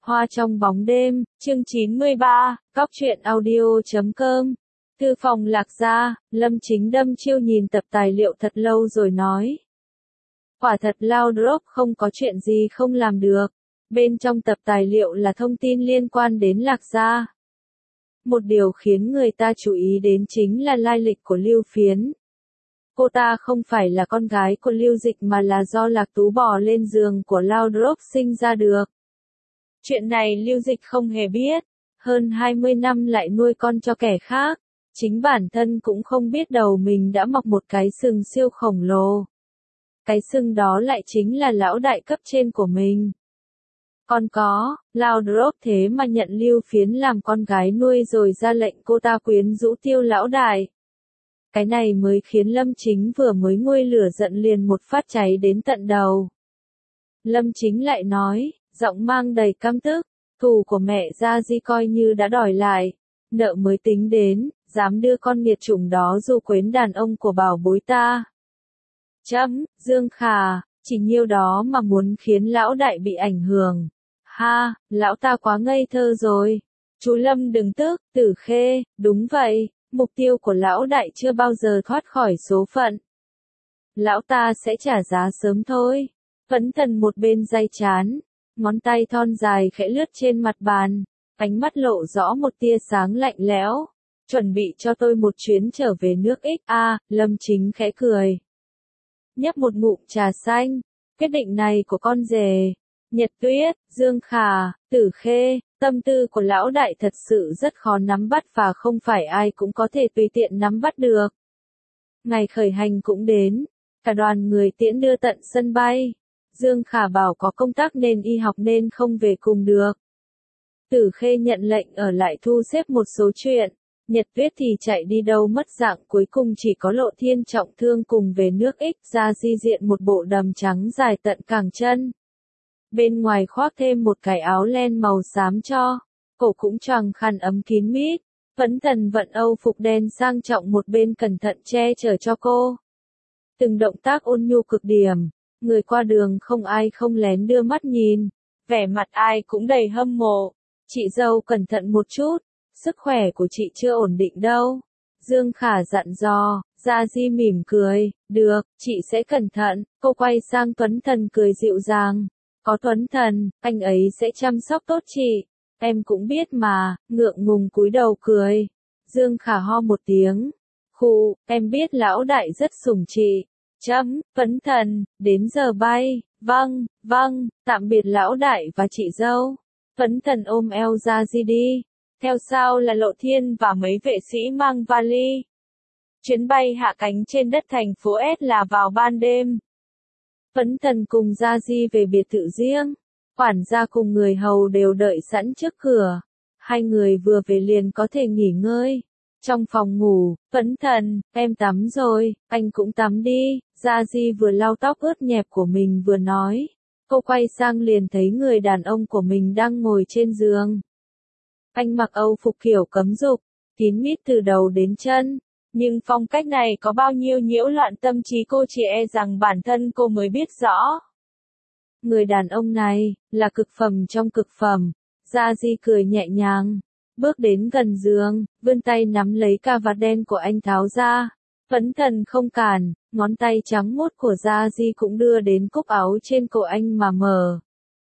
Hoa trong bóng đêm, chương 93, Cóc truyện audio.com. Thư phòng Lạc Gia, Lâm Chính đâm chiêu nhìn tập tài liệu thật lâu rồi nói. Quả thật Lao Drop không có chuyện gì không làm được. Bên trong tập tài liệu là thông tin liên quan đến Lạc Gia. Một điều khiến người ta chú ý đến chính là lai lịch của Lưu Phiến. Cô ta không phải là con gái của Lưu Dịch mà là do Lạc Tú bò lên giường của Lao Drop sinh ra được. Chuyện này Lưu Dịch không hề biết, hơn 20 năm lại nuôi con cho kẻ khác, chính bản thân cũng không biết đầu mình đã mọc một cái sừng siêu khổng lồ. Cái sừng đó lại chính là lão đại cấp trên của mình. Còn có, Lao Drop thế mà nhận Lưu Phiến làm con gái nuôi rồi ra lệnh cô ta quyến rũ Tiêu lão đại. Cái này mới khiến Lâm Chính vừa mới nguôi lửa giận liền một phát cháy đến tận đầu. Lâm Chính lại nói, giọng mang đầy căm tức, thù của mẹ Gia Di coi như đã đòi lại, nợ mới tính đến, dám đưa con nghiệt chủng đó du quến đàn ông của bảo bối ta. Dương Khả, chỉ nhiêu đó mà muốn khiến lão đại bị ảnh hưởng. Ha, lão ta quá ngây thơ rồi. Chú Lâm đừng tức, Tử Khê, đúng vậy, mục tiêu của lão đại chưa bao giờ thoát khỏi số phận. Lão ta sẽ trả giá sớm thôi. Phấn Thần một bên day chán, ngón tay thon dài khẽ lướt trên mặt bàn, ánh mắt lộ rõ một tia sáng lạnh lẽo. Chuẩn bị cho tôi một chuyến trở về nước X. Lâm Chính khẽ cười. Nhấp một ngụm trà xanh, quyết định này của con rể. Nhật Tuyết, Dương Khả, Tử Khê, tâm tư của lão đại thật sự rất khó nắm bắt và không phải ai cũng có thể tùy tiện nắm bắt được. Ngày khởi hành cũng đến, cả đoàn người tiễn đưa tận sân bay. Dương Khả bảo có công tác nên y học nên không về cùng được. Tử Khê nhận lệnh ở lại thu xếp một số chuyện. Nhật Tuyết thì chạy đi đâu mất dạng, cuối cùng chỉ có Lộ Thiên trọng thương cùng về nước X. Ra di diện một bộ đầm trắng dài tận cẳng chân. Bên ngoài khoác thêm một cái áo len màu xám cho, cổ cũng choàng khăn ấm kín mít. Phấn Thần vận Âu phục đen sang trọng một bên cẩn thận che chở cho cô. Từng động tác ôn nhu cực điểm, người qua đường không ai không lén đưa mắt nhìn, vẻ mặt ai cũng đầy hâm mộ. Chị dâu cẩn thận một chút, sức khỏe của chị chưa ổn định đâu. Dương Khả dặn dò, Gia Di mỉm cười, được, chị sẽ cẩn thận. Cô quay sang Tuấn Thần cười dịu dàng. Có Tuấn Thần, anh ấy sẽ chăm sóc tốt chị. Em cũng biết mà, ngượng ngùng cúi đầu cười. Dương Khả ho một tiếng. Khụ, em biết lão đại rất sủng chị. Tuấn Thần, đến giờ bay. Vâng, tạm biệt lão đại và chị dâu. Tuấn Thần ôm eo Gia Di đi. Theo sau là Lộ Thiên và mấy vệ sĩ mang vali. Chuyến bay hạ cánh trên đất thành phố S là vào ban đêm. Phấn Thần cùng Gia Di về biệt thự riêng. Quản gia cùng người hầu đều đợi sẵn trước cửa. Hai người vừa về liền có thể nghỉ ngơi. Trong phòng ngủ, Phấn Thần, em tắm rồi, anh cũng tắm đi. Gia Di vừa lau tóc ướt nhẹp của mình vừa nói. Cô quay sang liền thấy người đàn ông của mình đang ngồi trên giường. Anh mặc Âu phục kiểu cấm dục, kín mít từ đầu đến chân. Nhưng phong cách này có bao nhiêu nhiễu loạn tâm trí cô chỉ e rằng bản thân cô mới biết rõ. Người đàn ông này, là cực phẩm trong cực phẩm. Gia Di cười nhẹ nhàng, bước đến gần giường, vươn tay nắm lấy cà vạt đen của anh tháo ra. Phấn Thần không cản, ngón tay trắng muốt của Gia Di cũng đưa đến cúc áo trên cổ anh mà mở.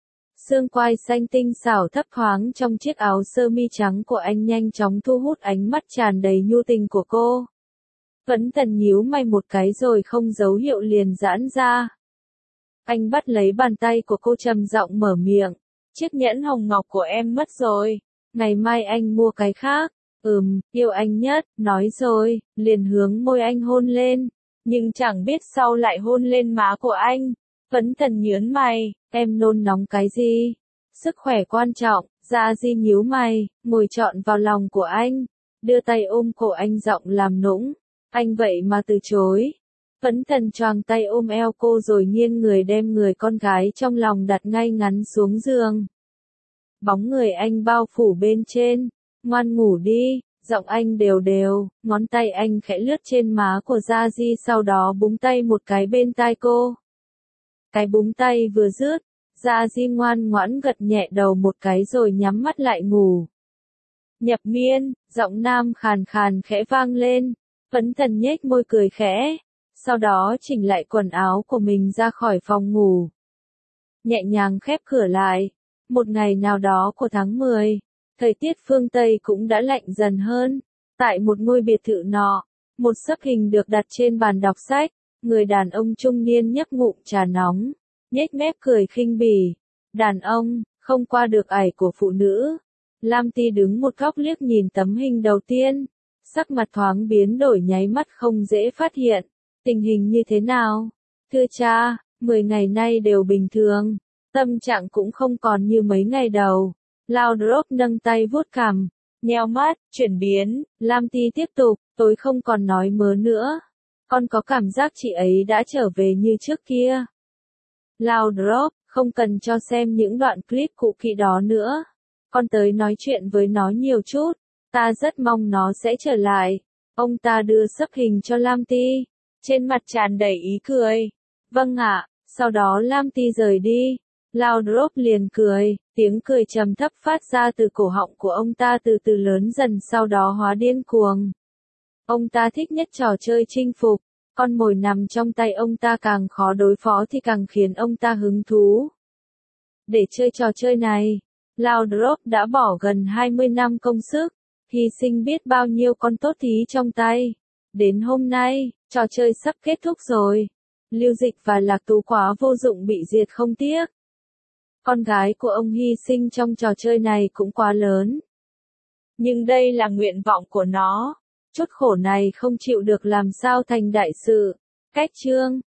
Xương quai xanh tinh xảo thấp thoáng trong chiếc áo sơ mi trắng của anh nhanh chóng thu hút ánh mắt tràn đầy nhu tình của cô. Phấn Thần nhíu mày một cái rồi không dấu hiệu liền giãn ra. Anh bắt lấy bàn tay của cô trầm giọng mở miệng. Chiếc nhẫn hồng ngọc của em mất rồi. Ngày mai anh mua cái khác. Yêu anh nhất, nói rồi, liền hướng môi anh hôn lên. Nhưng chẳng biết sau lại hôn lên má của anh. Phấn Thần nhướng mày, em nôn nóng cái gì? Sức khỏe quan trọng. Gia Di nhíu mày, ngồi trọn vào lòng của anh. Đưa tay ôm cổ anh giọng làm nũng. Anh vậy mà từ chối. Phấn Thần choàng tay ôm eo cô rồi nghiêng người đem người con gái trong lòng đặt ngay ngắn xuống giường. Bóng người anh bao phủ bên trên. Ngoan ngủ đi, giọng anh đều đều, ngón tay anh khẽ lướt trên má của Gia Di sau đó búng tay một cái bên tai cô. Cái búng tay vừa dứt, Gia Di ngoan ngoãn gật nhẹ đầu một cái rồi nhắm mắt lại ngủ. Nhập Miên, giọng nam khàn khàn khẽ vang lên, Phấn Thần nhếch môi cười khẽ, sau đó chỉnh lại quần áo của mình ra khỏi phòng ngủ. Nhẹ nhàng khép cửa lại, một ngày nào đó của tháng 10, thời tiết phương Tây cũng đã lạnh dần hơn, tại một ngôi biệt thự nọ, một sấp hình được đặt trên bàn đọc sách, người đàn ông trung niên nhấp ngụm trà nóng, nhếch mép cười khinh bỉ, đàn ông, không qua được ải của phụ nữ. Lam Ti đứng một góc liếc nhìn tấm hình đầu tiên, sắc mặt thoáng biến đổi nháy mắt không dễ phát hiện, tình hình như thế nào? Thưa cha, 10 ngày nay đều bình thường, tâm trạng cũng không còn như mấy ngày đầu. Laudrup nâng tay vuốt cằm, nheo mắt, chuyển biến, Lam Ti tiếp tục, tôi không còn nói mớ nữa. Con có cảm giác chị ấy đã trở về như trước kia. Laudrup, không cần cho xem những đoạn clip cũ kỹ đó nữa. Con tới nói chuyện với nó nhiều chút, ta rất mong nó sẽ trở lại. Ông ta đưa sấp hình cho Lam Ti, trên mặt tràn đầy ý cười. Vâng ạ, sau đó Lam Ti rời đi. Laudrup liền cười, tiếng cười trầm thấp phát ra từ cổ họng của ông ta từ từ lớn dần sau đó hóa điên cuồng. Ông ta thích nhất trò chơi chinh phục, con mồi nằm trong tay ông ta càng khó đối phó thì càng khiến ông ta hứng thú. Để chơi trò chơi này, Laudrup đã bỏ gần 20 năm công sức, hy sinh biết bao nhiêu con tốt thí trong tay. Đến hôm nay, trò chơi sắp kết thúc rồi. Lưu Dịch và Lạc Tú quá vô dụng bị diệt không tiếc. Con gái của ông hy sinh trong trò chơi này cũng quá lớn. Nhưng đây là nguyện vọng của nó. Chút khổ này không chịu được làm sao thành đại sự. Cách chương